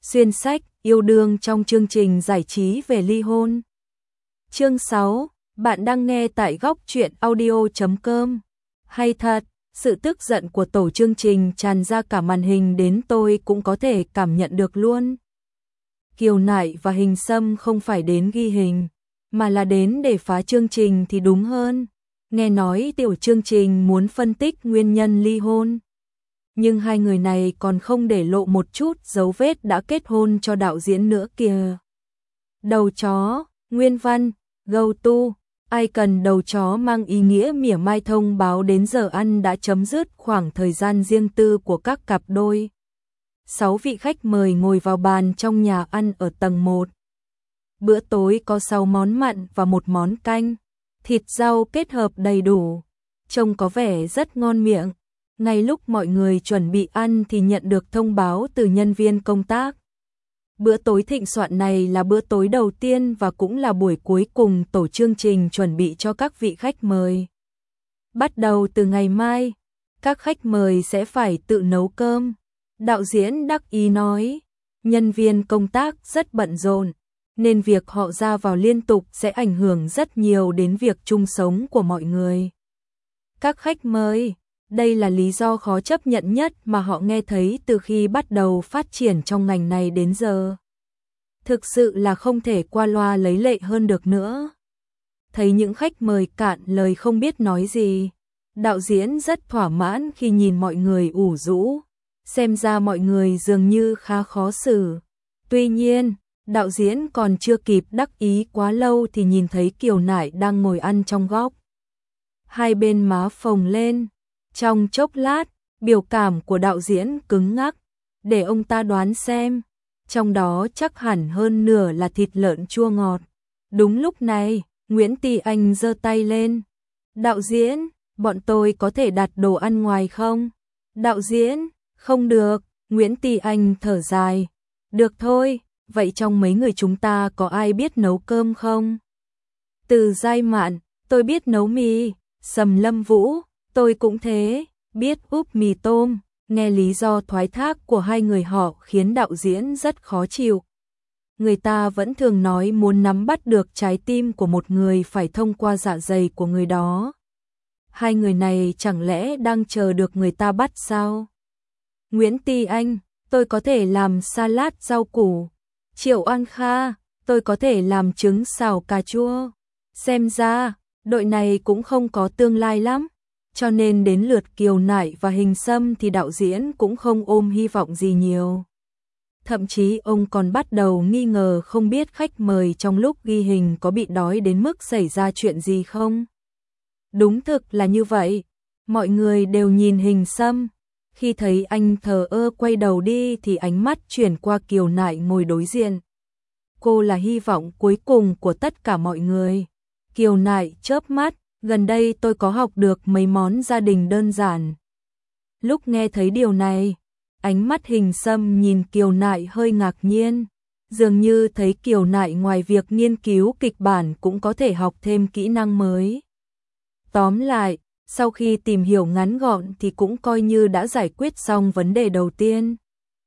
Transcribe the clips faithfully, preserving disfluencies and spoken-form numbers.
Xuyên sách, yêu đương trong chương trình giải trí về ly hôn. Chương sáu, bạn đang nghe tại góc truyện audio chấm com. Hay thật, sự tức giận của tổ chương trình tràn ra cả màn hình đến tôi cũng có thể cảm nhận được luôn. Kiều Nại và Hình Sâm không phải đến ghi hình, mà là đến để phá chương trình thì đúng hơn. Nghe nói tiểu chương trình muốn phân tích nguyên nhân ly hôn. Nhưng hai người này còn không để lộ một chút dấu vết đã kết hôn cho đạo diễn nữa kìa. Đầu chó, nguyên văn, go to, ai cần đầu chó mang ý nghĩa mỉa mai thông báo đến giờ ăn đã chấm dứt khoảng thời gian riêng tư của các cặp đôi. Sáu vị khách mời ngồi vào bàn trong nhà ăn ở tầng một. Bữa tối có sáu món mặn và một món canh, thịt rau kết hợp đầy đủ, trông có vẻ rất ngon miệng. Ngay lúc mọi người chuẩn bị ăn thì nhận được thông báo từ nhân viên công tác. Bữa tối thịnh soạn này là bữa tối đầu tiên và cũng là buổi cuối cùng tổ chương trình chuẩn bị cho các vị khách mời. Bắt đầu từ ngày mai, các khách mời sẽ phải tự nấu cơm. Đạo diễn đắc ý nói, nhân viên công tác rất bận rộn, nên việc họ ra vào liên tục sẽ ảnh hưởng rất nhiều đến việc chung sống của mọi người. Các khách mời, đây là lý do khó chấp nhận nhất mà họ nghe thấy từ khi bắt đầu phát triển trong ngành này đến giờ. Thực sự là không thể qua loa lấy lệ hơn được nữa. Thấy những khách mời cạn lời không biết nói gì, đạo diễn rất thỏa mãn khi nhìn mọi người ủ rũ. Xem ra mọi người dường như khá khó xử. Tuy nhiên, đạo diễn còn chưa kịp đắc ý quá lâu thì nhìn thấy Kiều Nại đang ngồi ăn trong góc. Hai bên má phồng lên. Trong chốc lát, biểu cảm của đạo diễn cứng ngắc, để ông ta đoán xem, trong đó chắc hẳn hơn nửa là thịt lợn chua ngọt. Đúng lúc này, Nguyễn Tì Anh giơ tay lên. Đạo diễn, bọn tôi có thể đặt đồ ăn ngoài không? Đạo diễn, không được, Nguyễn Tì Anh thở dài. Được thôi, vậy trong mấy người chúng ta có ai biết nấu cơm không? Từ Giai Mạn, tôi biết nấu mì. Sầm Lâm Vũ, tôi cũng thế, biết úp mì tôm. Nghe lý do thoái thác của hai người họ khiến đạo diễn rất khó chịu. Người ta vẫn thường nói muốn nắm bắt được trái tim của một người phải thông qua dạ dày của người đó. Hai người này chẳng lẽ đang chờ được người ta bắt sao? Nguyễn Tì Anh, tôi có thể làm salad rau củ. Triệu An Kha, tôi có thể làm trứng xào cà chua. Xem ra, đội này cũng không có tương lai lắm. Cho nên đến lượt Kiều Nại và Hình Sâm thì đạo diễn cũng không ôm hy vọng gì nhiều. Thậm chí ông còn bắt đầu nghi ngờ không biết khách mời trong lúc ghi hình có bị đói đến mức xảy ra chuyện gì không. Đúng thực là như vậy. Mọi người đều nhìn Hình Sâm. Khi thấy anh thờ ơ quay đầu đi thì ánh mắt chuyển qua Kiều Nại ngồi đối diện. Cô là hy vọng cuối cùng của tất cả mọi người. Kiều Nại chớp mắt. Gần đây tôi có học được mấy món gia đình đơn giản. Lúc nghe thấy điều này, ánh mắt Hình Sâm nhìn Kiều Nại hơi ngạc nhiên. Dường như thấy Kiều Nại ngoài việc nghiên cứu kịch bản cũng có thể học thêm kỹ năng mới. Tóm lại, sau khi tìm hiểu ngắn gọn thì cũng coi như đã giải quyết xong vấn đề đầu tiên.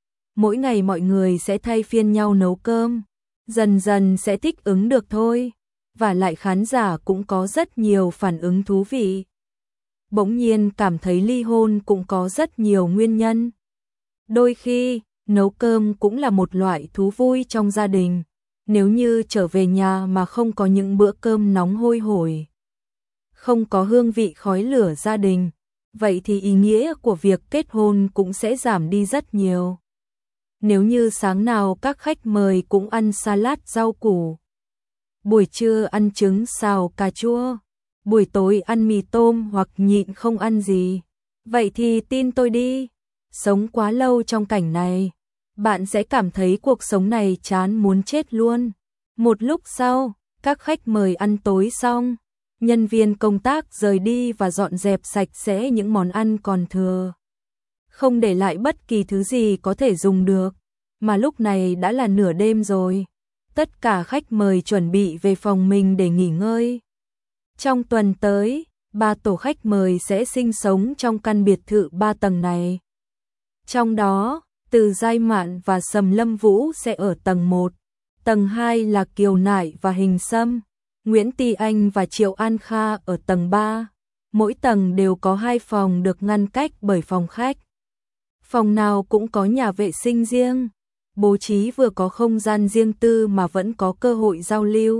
Mỗi ngày mọi người sẽ thay phiên nhau nấu cơm, dần dần sẽ thích ứng được thôi. Và lại khán giả cũng có rất nhiều phản ứng thú vị. Bỗng nhiên cảm thấy ly hôn cũng có rất nhiều nguyên nhân. Đôi khi, nấu cơm cũng là một loại thú vui trong gia đình. Nếu như trở về nhà mà không có những bữa cơm nóng hôi hổi, không có hương vị khói lửa gia đình, vậy thì ý nghĩa của việc kết hôn cũng sẽ giảm đi rất nhiều. Nếu như sáng nào các khách mời cũng ăn salad rau củ, buổi trưa ăn trứng xào cà chua, buổi tối ăn mì tôm hoặc nhịn không ăn gì, vậy thì tin tôi đi, sống quá lâu trong cảnh này, bạn sẽ cảm thấy cuộc sống này chán muốn chết luôn. Một lúc sau, các khách mời ăn tối xong, nhân viên công tác rời đi và dọn dẹp sạch sẽ những món ăn còn thừa. Không để lại bất kỳ thứ gì có thể dùng được, mà lúc này đã là nửa đêm rồi. Tất cả khách mời chuẩn bị về phòng mình để nghỉ ngơi. Trong tuần tới, ba tổ khách mời sẽ sinh sống trong căn biệt thự ba tầng này. Trong đó, từ Từ Giai Mạn và Sầm Lâm Vũ sẽ ở tầng một, tầng hai là Kiều Nải và Hình Sâm, Nguyễn Ti Anh và Triệu An Kha ở tầng ba. Mỗi tầng đều có hai phòng được ngăn cách bởi phòng khách. Phòng nào cũng có nhà vệ sinh riêng, bố trí vừa có không gian riêng tư mà vẫn có cơ hội giao lưu,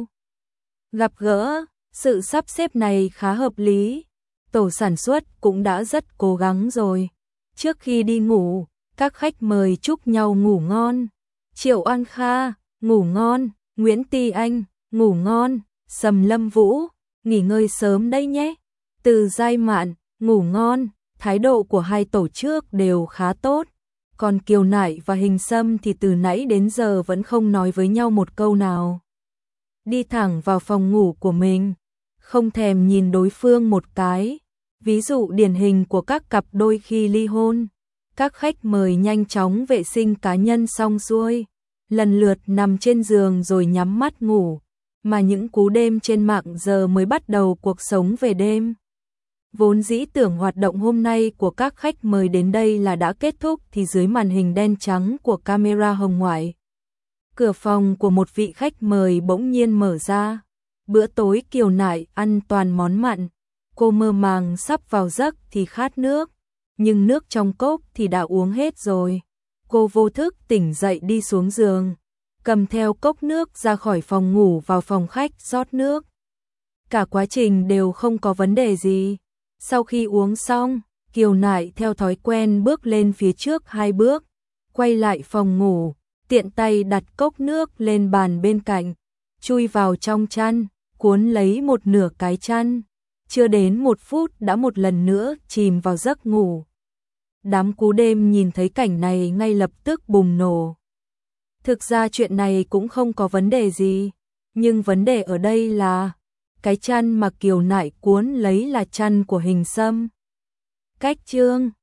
gặp gỡ. Sự sắp xếp này khá hợp lý. Tổ sản xuất cũng đã rất cố gắng rồi. Trước khi đi ngủ, các khách mời chúc nhau ngủ ngon. Triệu An Kha, ngủ ngon. Nguyễn Ti Anh, ngủ ngon. Sầm Lâm Vũ, nghỉ ngơi sớm đây nhé. Từ Giai Mạn, ngủ ngon. Thái độ của hai tổ trước đều khá tốt. Còn Kiều Nải và Hình Sâm thì từ nãy đến giờ vẫn không nói với nhau một câu nào. Đi thẳng vào phòng ngủ của mình, không thèm nhìn đối phương một cái. Ví dụ điển hình của các cặp đôi khi ly hôn. Các khách mời nhanh chóng vệ sinh cá nhân xong xuôi, lần lượt nằm trên giường rồi nhắm mắt ngủ. Mà những cú đêm trên mạng giờ mới bắt đầu cuộc sống về đêm. Vốn dĩ tưởng hoạt động hôm nay của các khách mời đến đây là đã kết thúc thì dưới màn hình đen trắng của camera hồng ngoại, cửa phòng của một vị khách mời bỗng nhiên mở ra. Bữa tối Kiều Nải ăn toàn món mặn, cô mơ màng sắp vào giấc thì khát nước, nhưng nước trong cốc thì đã uống hết rồi. Cô vô thức tỉnh dậy đi xuống giường, cầm theo cốc nước ra khỏi phòng ngủ vào phòng khách rót nước. Cả quá trình đều không có vấn đề gì. Sau khi uống xong, Kiều Nải theo thói quen bước lên phía trước hai bước, quay lại phòng ngủ, tiện tay đặt cốc nước lên bàn bên cạnh, chui vào trong chăn, cuốn lấy một nửa cái chăn. Chưa đến một phút đã một lần nữa chìm vào giấc ngủ. Đám cú đêm nhìn thấy cảnh này ngay lập tức bùng nổ. Thực ra chuyện này cũng không có vấn đề gì, nhưng vấn đề ở đây là cái chăn mà Kiều Nải cuốn lấy là chăn của Hình Sâm. Cách chương